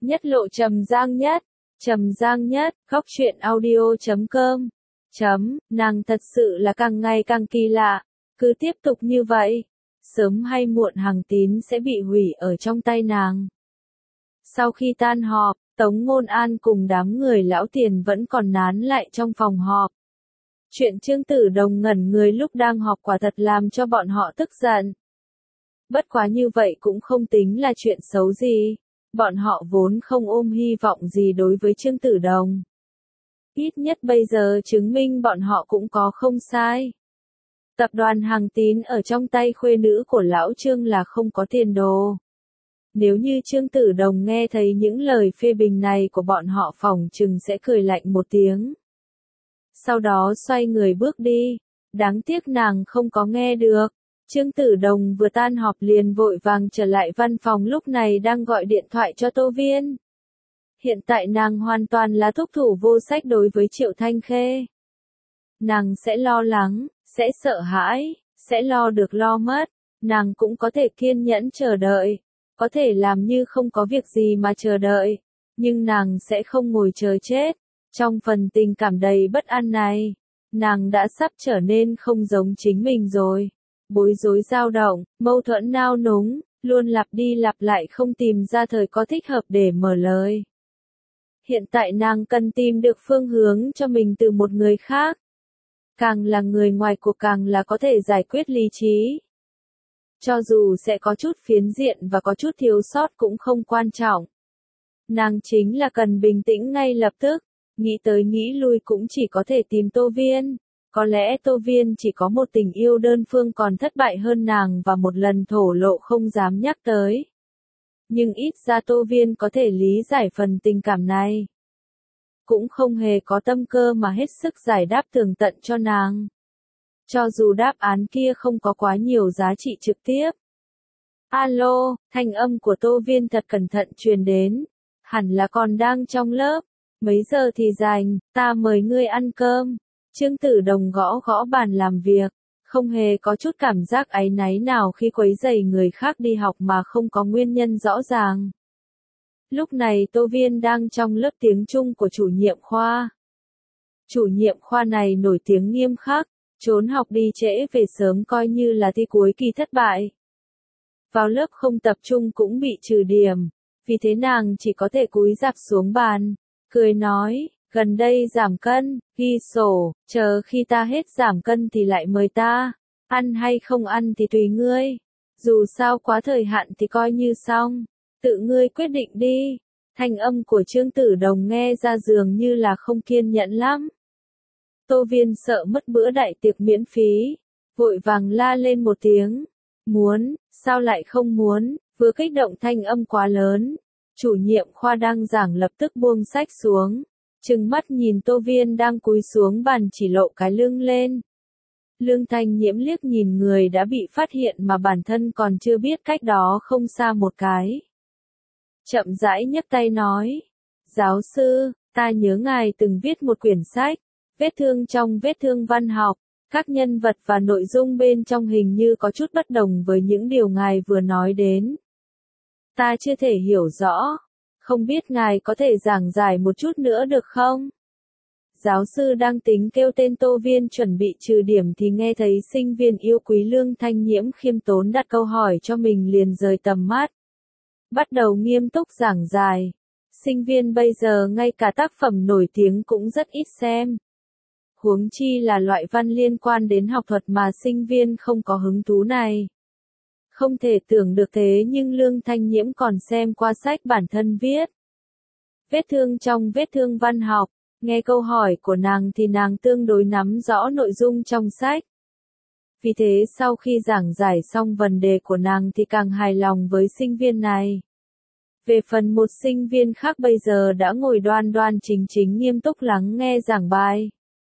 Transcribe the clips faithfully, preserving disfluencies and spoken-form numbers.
Nhất lộ Trầm Giang Nhất, Trầm Giang Nhất, góc truyện audio chấm com. Chấm, nàng thật sự là càng ngày càng kỳ lạ, cứ tiếp tục như vậy, sớm hay muộn Hằng Tín sẽ bị hủy ở trong tay nàng. Sau khi tan họp, Tống Ngôn An cùng đám người lão tiền vẫn còn nán lại trong phòng họp. Chuyện Trương Tử Đồng ngẩn người lúc đang họp quả thật làm cho bọn họ tức giận. Bất quá như vậy cũng không tính là chuyện xấu gì, bọn họ vốn không ôm hy vọng gì đối với Trương Tử Đồng. Ít nhất bây giờ chứng minh bọn họ cũng có không sai. Tập đoàn Hằng Tín ở trong tay khuê nữ của lão Trương là không có tiền đồ. Nếu như Trương Tử Đồng nghe thấy những lời phê bình này của bọn họ phỏng chừng sẽ cười lạnh một tiếng. Sau đó xoay người bước đi, đáng tiếc nàng không có nghe được. Trương Tử Đồng vừa tan họp liền vội vàng trở lại văn phòng lúc này đang gọi điện thoại cho Tô Viên. Hiện tại nàng hoàn toàn là thúc thủ vô sách đối với Triệu Thanh Khê. Nàng sẽ lo lắng, sẽ sợ hãi, sẽ lo được lo mất, nàng cũng có thể kiên nhẫn chờ đợi, có thể làm như không có việc gì mà chờ đợi, nhưng nàng sẽ không ngồi chờ chết. Trong phần tình cảm đầy bất an này, nàng đã sắp trở nên không giống chính mình rồi. Bối rối dao động, mâu thuẫn nao núng, luôn lặp đi lặp lại không tìm ra thời có thích hợp để mở lời. Hiện tại nàng cần tìm được phương hướng cho mình từ một người khác. Càng là người ngoài cuộc càng là có thể giải quyết lý trí. Cho dù sẽ có chút phiến diện và có chút thiếu sót cũng không quan trọng. Nàng chính là cần bình tĩnh ngay lập tức, nghĩ tới nghĩ lui cũng chỉ có thể tìm Tô Viên. Có lẽ Tô Viên chỉ có một tình yêu đơn phương còn thất bại hơn nàng và một lần thổ lộ không dám nhắc tới. Nhưng ít ra Tô Viên có thể lý giải phần tình cảm này. Cũng không hề có tâm cơ mà hết sức giải đáp tường tận cho nàng. Cho dù đáp án kia không có quá nhiều giá trị trực tiếp. Alo, thanh âm của Tô Viên thật cẩn thận truyền đến. Hẳn là còn đang trong lớp. Mấy giờ thì rảnh, ta mời ngươi ăn cơm. Trương Tử Đồng gõ gõ bàn làm việc, không hề có chút cảm giác áy náy nào khi quấy rầy người khác đi học mà không có nguyên nhân rõ ràng. Lúc này Tô Viên đang trong lớp tiếng Trung của chủ nhiệm khoa. Chủ nhiệm khoa này nổi tiếng nghiêm khắc, trốn học đi trễ về sớm coi như là thi cuối kỳ thất bại. Vào lớp không tập trung cũng bị trừ điểm, vì thế nàng chỉ có thể cúi rạp xuống bàn, cười nói. Gần đây giảm cân, ghi sổ, chờ khi ta hết giảm cân thì lại mời ta, ăn hay không ăn thì tùy ngươi, dù sao quá thời hạn thì coi như xong, tự ngươi quyết định đi. Thanh âm của Trương Tử Đồng nghe ra dường như là không kiên nhẫn lắm. Tô Viên sợ mất bữa đại tiệc miễn phí, vội vàng la lên một tiếng, muốn, sao lại không muốn, vừa kích động thanh âm quá lớn, chủ nhiệm khoa đang giảng lập tức buông sách xuống. Trừng mắt nhìn Tô Viên đang cúi xuống bàn chỉ lộ cái lưng lên. Lương Thanh Nhiễm liếc nhìn người đã bị phát hiện mà bản thân còn chưa biết cách đó không xa một cái. Chậm rãi nhấc tay nói. Giáo sư, ta nhớ ngài từng viết một quyển sách, vết thương trong vết thương văn học, các nhân vật và nội dung bên trong hình như có chút bất đồng với những điều ngài vừa nói đến. Ta chưa thể hiểu rõ. Không biết ngài có thể giảng giải một chút nữa được không? Giáo sư đang tính kêu tên Tô Viên chuẩn bị trừ điểm thì nghe thấy sinh viên yêu quý Lương Thanh Nhiễm khiêm tốn đặt câu hỏi cho mình liền rời tầm mắt. Bắt đầu nghiêm túc giảng giải. Sinh viên bây giờ ngay cả tác phẩm nổi tiếng cũng rất ít xem. Huống chi là loại văn liên quan đến học thuật mà sinh viên không có hứng thú này. Không thể tưởng được thế nhưng Lương Thanh Nhiễm còn xem qua sách bản thân viết. Vết thương trong vết thương văn học, nghe câu hỏi của nàng thì nàng tương đối nắm rõ nội dung trong sách. Vì thế sau khi giảng giải xong vấn đề của nàng thì càng hài lòng với sinh viên này. Về phần một sinh viên khác bây giờ đã ngồi đoan đoan chính chính nghiêm túc lắng nghe giảng bài.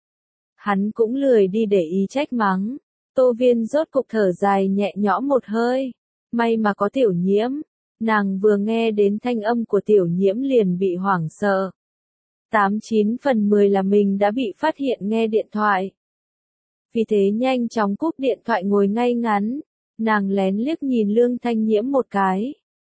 Hắn cũng lười đi để ý trách mắng. Tô Viên rốt cục thở dài nhẹ nhõm một hơi. May mà có Tiểu Nhiễm. Nàng vừa nghe đến thanh âm của Tiểu Nhiễm liền bị hoảng sợ. Tám chín phần mười là mình đã bị phát hiện nghe điện thoại. Vì thế nhanh chóng cúp điện thoại ngồi ngay ngắn. Nàng lén liếc nhìn Lương Thanh Nhiễm một cái.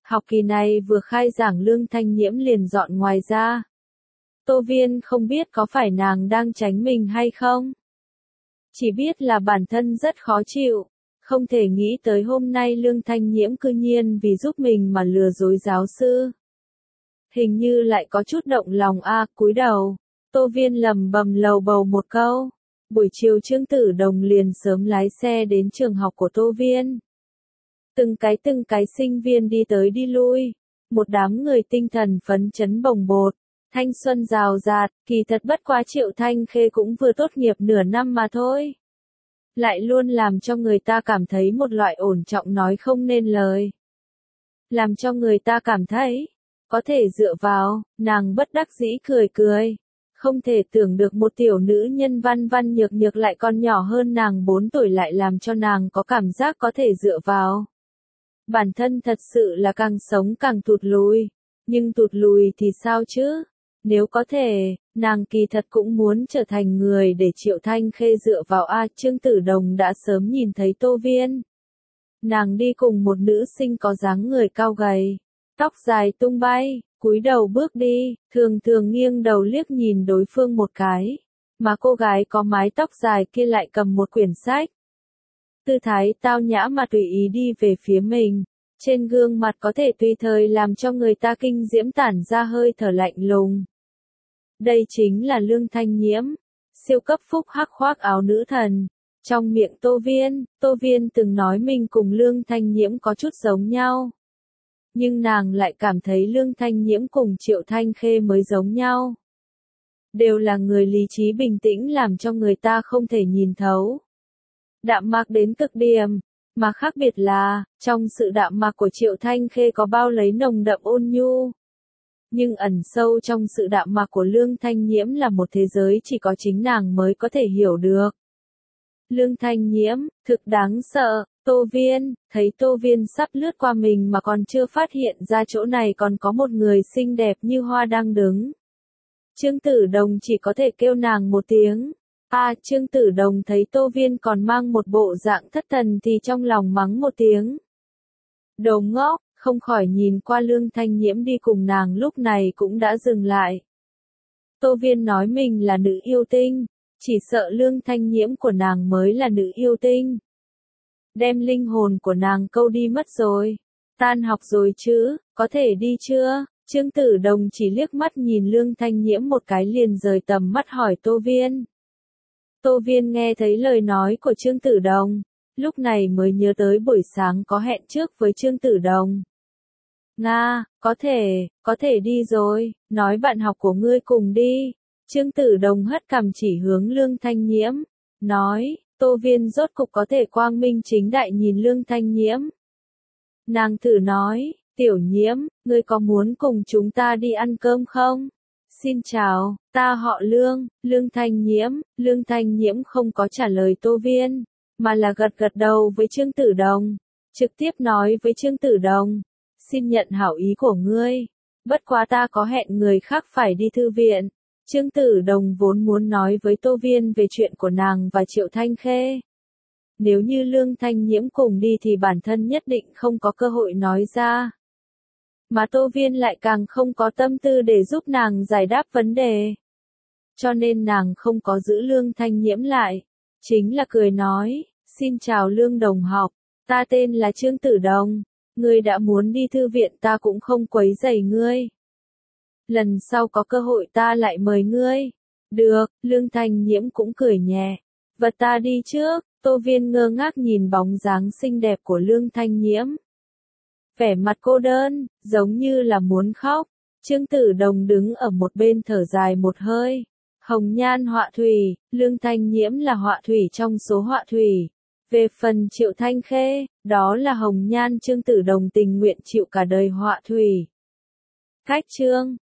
Học kỳ này vừa khai giảng Lương Thanh Nhiễm liền dọn ngoài ra. Tô Viên không biết có phải nàng đang tránh mình hay không. Chỉ biết là bản thân rất khó chịu, không thể nghĩ tới hôm nay Lương Thanh Nhiễm cư nhiên vì giúp mình mà lừa dối giáo sư. Hình như lại có chút động lòng a, à, cúi đầu. Tô Viên lầm bầm lầu bầu một câu. Buổi chiều Trương Tử Đồng liền sớm lái xe đến trường học của Tô Viên. Từng cái từng cái sinh viên đi tới đi lui. Một đám người tinh thần phấn chấn bồng bột. Thanh xuân rào rạt, kỳ thật bất quá Triệu Thanh Khê cũng vừa tốt nghiệp nửa năm mà thôi. Lại luôn làm cho người ta cảm thấy một loại ổn trọng nói không nên lời. Làm cho người ta cảm thấy, có thể dựa vào, nàng bất đắc dĩ cười cười. Không thể tưởng được một tiểu nữ nhân văn văn nhược nhược lại còn nhỏ hơn nàng bốn tuổi lại làm cho nàng có cảm giác có thể dựa vào. Bản thân thật sự là càng sống càng tụt lùi. Nhưng tụt lùi thì sao chứ? Nếu có thể, nàng kỳ thật cũng muốn trở thành người để Triệu Thanh Khê dựa vào a. Trương Tử Đồng đã sớm nhìn thấy Tô Viên. Nàng đi cùng một nữ sinh có dáng người cao gầy, tóc dài tung bay, cúi đầu bước đi, thường thường nghiêng đầu liếc nhìn đối phương một cái, mà cô gái có mái tóc dài kia lại cầm một quyển sách. Tư thái tao nhã mà tùy ý đi về phía mình, trên gương mặt có thể tùy thời làm cho người ta kinh diễm tản ra hơi thở lạnh lùng. Đây chính là Lương Thanh Nhiễm, siêu cấp phúc hắc khoác áo nữ thần. Trong miệng Tô Viên, Tô Viên từng nói mình cùng Lương Thanh Nhiễm có chút giống nhau. Nhưng nàng lại cảm thấy Lương Thanh Nhiễm cùng Triệu Thanh Khê mới giống nhau. Đều là người lý trí bình tĩnh làm cho người ta không thể nhìn thấu. Đạm mạc đến cực điểm, mà khác biệt là, trong sự đạm mạc của Triệu Thanh Khê có bao lấy nồng đậm ôn nhu. Nhưng ẩn sâu trong sự đạm mạc của Lương Thanh Nhiễm là một thế giới chỉ có chính nàng mới có thể hiểu được. Lương Thanh Nhiễm, thực đáng sợ. Tô Viên, thấy Tô Viên sắp lướt qua mình mà còn chưa phát hiện ra chỗ này còn có một người xinh đẹp như hoa đang đứng. Trương Tử Đồng chỉ có thể kêu nàng một tiếng. À, Trương Tử Đồng thấy Tô Viên còn mang một bộ dạng thất thần thì trong lòng mắng một tiếng. Đồ ngốc, không khỏi nhìn qua Lương Thanh Nhiễm đi cùng nàng lúc này cũng đã dừng lại. Tô Viên nói mình là nữ yêu tinh, chỉ sợ Lương Thanh Nhiễm của nàng mới là nữ yêu tinh. Đem linh hồn của nàng câu đi mất rồi. Tan học rồi chứ, có thể đi chưa? Trương Tử Đồng chỉ liếc mắt nhìn Lương Thanh Nhiễm một cái liền rời tầm mắt hỏi Tô Viên. Tô Viên nghe thấy lời nói của Trương Tử Đồng, lúc này mới nhớ tới buổi sáng có hẹn trước với Trương Tử Đồng. Nga, có thể, có thể đi rồi, nói bạn học của ngươi cùng đi. Trương Tử Đồng hất cằm chỉ hướng Lương Thanh Nhiễm, nói, Tô Viên rốt cục có thể quang minh chính đại nhìn Lương Thanh Nhiễm. Nàng thử nói, Tiểu Nhiễm, ngươi có muốn cùng chúng ta đi ăn cơm không? Xin chào, ta họ Lương, Lương Thanh Nhiễm. Lương Thanh Nhiễm không có trả lời Tô Viên, mà là gật gật đầu với Trương Tử Đồng, trực tiếp nói với Trương Tử Đồng, xin nhận hảo ý của ngươi, bất quá ta có hẹn người khác phải đi thư viện. Trương Tử Đồng vốn muốn nói với Tô Viên về chuyện của nàng và Triệu Thanh Khê. Nếu như Lương Thanh Nhiễm cùng đi thì bản thân nhất định không có cơ hội nói ra. Mà Tô Viên lại càng không có tâm tư để giúp nàng giải đáp vấn đề. Cho nên nàng không có giữ Lương Thanh Nhiễm lại. Chính là cười nói, xin chào Lương đồng học, ta tên là Trương Tử Đồng. Ngươi đã muốn đi thư viện ta cũng không quấy rầy ngươi. Lần sau có cơ hội ta lại mời ngươi. Được, Lương Thanh Nhiễm cũng cười nhẹ. Vật ta đi trước. Tô Viên ngơ ngác nhìn bóng dáng xinh đẹp của Lương Thanh Nhiễm. Vẻ mặt cô đơn, giống như là muốn khóc. Trương Tử Đồng đứng ở một bên thở dài một hơi. Hồng nhan họa thủy, Lương Thanh Nhiễm là họa thủy trong số họa thủy. Về phần Triệu Thanh Khê, đó là hồng nhan Trương Tử Đồng tình nguyện chịu cả đời họa thủy. Cách chương